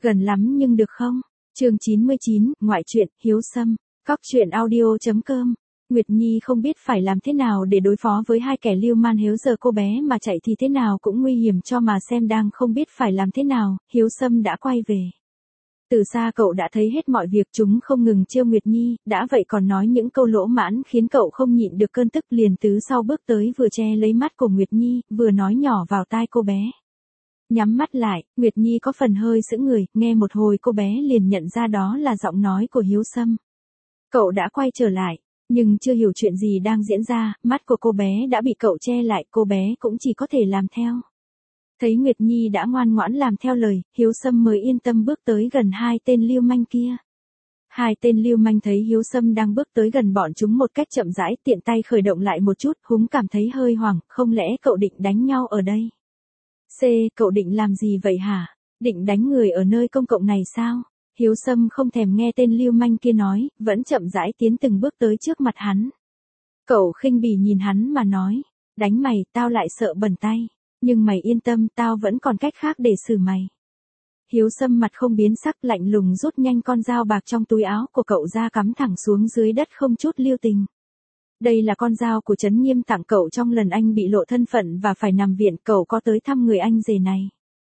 Gần lắm nhưng được không? Chương 99, ngoại truyện, Hiếu Sâm. Cóc truyện audio.com. Nguyệt Nhi không biết phải làm thế nào để đối phó với hai kẻ lưu man Hiếu giờ cô bé mà chạy thì thế nào cũng nguy hiểm cho mà xem đang không biết phải làm thế nào, Hiếu Sâm đã quay về. Từ xa cậu đã thấy hết mọi việc, chúng không ngừng trêu Nguyệt Nhi, đã vậy còn nói những câu lỗ mãn khiến cậu không nhịn được cơn tức, liền từ sau bước tới vừa che lấy mắt của Nguyệt Nhi, vừa nói nhỏ vào tai cô bé. Nhắm mắt lại, Nguyệt Nhi có phần hơi sững người, nghe một hồi cô bé liền nhận ra đó là giọng nói của Hiếu Sâm. Cậu đã quay trở lại, nhưng chưa hiểu chuyện gì đang diễn ra, mắt của cô bé đã bị cậu che lại, cô bé cũng chỉ có thể làm theo. Thấy Nguyệt Nhi đã ngoan ngoãn làm theo lời, Hiếu Sâm mới yên tâm bước tới gần hai tên lưu manh kia. Hai tên lưu manh thấy Hiếu Sâm đang bước tới gần bọn chúng một cách chậm rãi, tiện tay khởi động lại một chút, húng cảm thấy hơi hoảng, không lẽ cậu định đánh nhau ở đây? Cậu định làm gì vậy hả? Định đánh người ở nơi công cộng này sao? Hiếu Sâm không thèm nghe tên lưu manh kia nói, vẫn chậm rãi tiến từng bước tới trước mặt hắn. Cậu khinh bỉ nhìn hắn mà nói, đánh mày, tao lại sợ bẩn tay. Nhưng mày yên tâm, tao vẫn còn cách khác để xử mày. Hiếu Sâm mặt không biến sắc, lạnh lùng rút nhanh con dao bạc trong túi áo của cậu ra, cắm thẳng xuống dưới đất không chút lưu tình. Đây là con dao của Trấn Nghiêm tặng cậu trong lần anh bị lộ thân phận và phải nằm viện, cậu có tới thăm người anh rể này.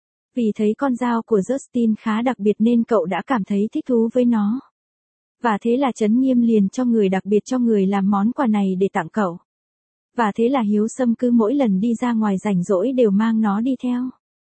Vì thấy con dao của Justin khá đặc biệt nên cậu đã cảm thấy thích thú với nó. Và thế là Trấn Nghiêm liền cho người đặc biệt cho người làm món quà này để tặng cậu. Và thế là Hiếu Sâm cứ mỗi lần đi ra ngoài rảnh rỗi đều mang nó đi theo.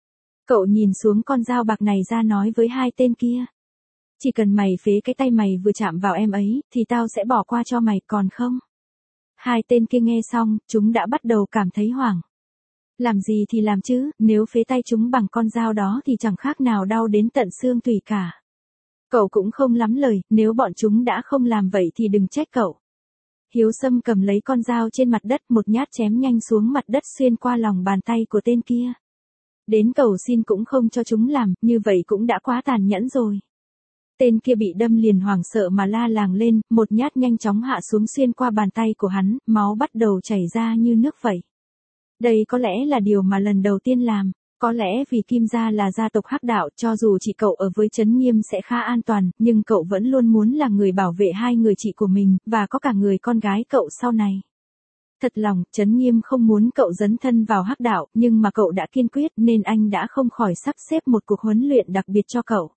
Cậu nhìn xuống con dao bạc này ra nói với hai tên kia. Chỉ cần mày phế cái tay mày vừa chạm vào em ấy, thì tao sẽ bỏ qua cho mày, còn không? Hai tên kia nghe xong, chúng đã bắt đầu cảm thấy hoảng. Làm gì thì làm chứ, nếu phế tay chúng bằng con dao đó thì chẳng khác nào đau đến tận xương tủy cả. Cậu cũng không lắm lời, nếu bọn chúng đã không làm vậy thì đừng trách cậu. Hiếu Sâm cầm lấy con dao trên mặt đất, một nhát chém nhanh xuống mặt đất xuyên qua lòng bàn tay của tên kia. Đến cầu xin cũng không cho chúng làm, như vậy cũng đã quá tàn nhẫn rồi. Tên kia bị đâm liền hoảng sợ mà la làng lên, một nhát nhanh chóng hạ xuống xuyên qua bàn tay của hắn, máu bắt đầu chảy ra như nước vậy. Đây có lẽ là điều mà lần đầu tiên làm, có lẽ vì Kim gia là gia tộc hắc đạo, cho dù chị cậu ở với Trấn Nghiêm sẽ khá an toàn, nhưng cậu vẫn luôn muốn là người bảo vệ hai người chị của mình, và có cả người con gái cậu sau này. Thật lòng, Trấn Nghiêm không muốn cậu dấn thân vào hắc đạo, nhưng mà cậu đã kiên quyết nên anh đã không khỏi sắp xếp một cuộc huấn luyện đặc biệt cho cậu.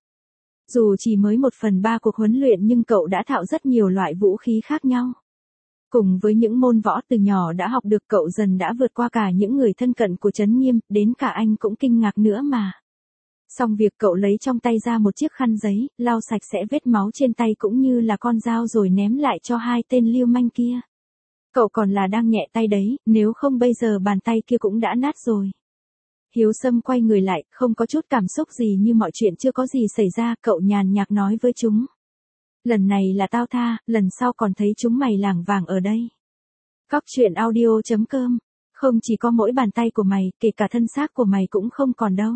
Dù chỉ mới 1/3 cuộc huấn luyện nhưng cậu đã thạo rất nhiều loại vũ khí khác nhau. Cùng với những môn võ từ nhỏ đã học được, cậu dần đã vượt qua cả những người thân cận của Trấn Nghiêm, đến cả anh cũng kinh ngạc nữa mà. Xong việc cậu lấy trong tay ra một chiếc khăn giấy, lau sạch sẽ vết máu trên tay cũng như là con dao rồi ném lại cho hai tên lưu manh kia. Cậu còn là đang nhẹ tay đấy, nếu không bây giờ bàn tay kia cũng đã nát rồi. Hiếu Sâm quay người lại, không có chút cảm xúc gì, như mọi chuyện chưa có gì xảy ra, cậu nhàn nhạt nói với chúng. Lần này là tao tha, lần sau còn thấy chúng mày lảng vảng ở đây. Cóc truyện audio.com. Không chỉ có mỗi bàn tay của mày, kể cả thân xác của mày cũng không còn đâu.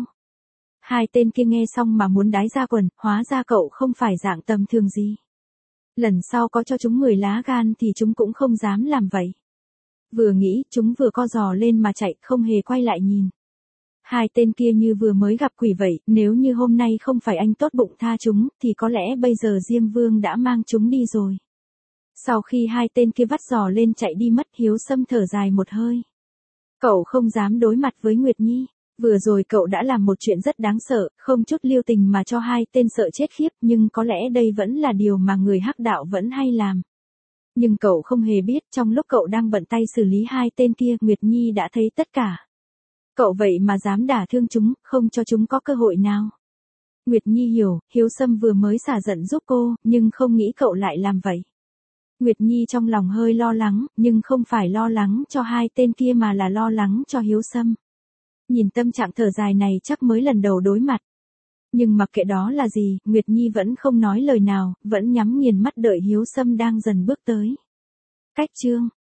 Hai tên kia nghe xong mà muốn đái ra quần, hóa ra cậu không phải dạng tầm thường gì. Lần sau có cho chúng 10 lá gan thì chúng cũng không dám làm vậy. Vừa nghĩ, chúng vừa co giò lên mà chạy, không hề quay lại nhìn. Hai tên kia như vừa mới gặp quỷ vậy, nếu như hôm nay không phải anh tốt bụng tha chúng, thì có lẽ bây giờ Diêm Vương đã mang chúng đi rồi. Sau khi hai tên kia vắt giò lên chạy đi mất, Hiếu Sâm thở dài một hơi. Cậu không dám đối mặt với Nguyệt Nhi. Vừa rồi cậu đã làm một chuyện rất đáng sợ, không chút lưu tình mà cho hai tên sợ chết khiếp, nhưng có lẽ đây vẫn là điều mà người hắc đạo vẫn hay làm. Nhưng cậu không hề biết, trong lúc cậu đang bận tay xử lý hai tên kia, Nguyệt Nhi đã thấy tất cả. Cậu vậy mà dám đả thương chúng, không cho chúng có cơ hội nào. Nguyệt Nhi hiểu, Hiếu Sâm vừa mới xả giận giúp cô, nhưng không nghĩ cậu lại làm vậy. Nguyệt Nhi trong lòng hơi lo lắng, nhưng không phải lo lắng cho hai tên kia mà là lo lắng cho Hiếu Sâm. Nhìn tâm trạng thở dài này chắc mới lần đầu đối mặt. Nhưng mặc kệ đó là gì, Nguyệt Nhi vẫn không nói lời nào, vẫn nhắm nghiền mắt đợi Hiếu Sâm đang dần bước tới. Cách chương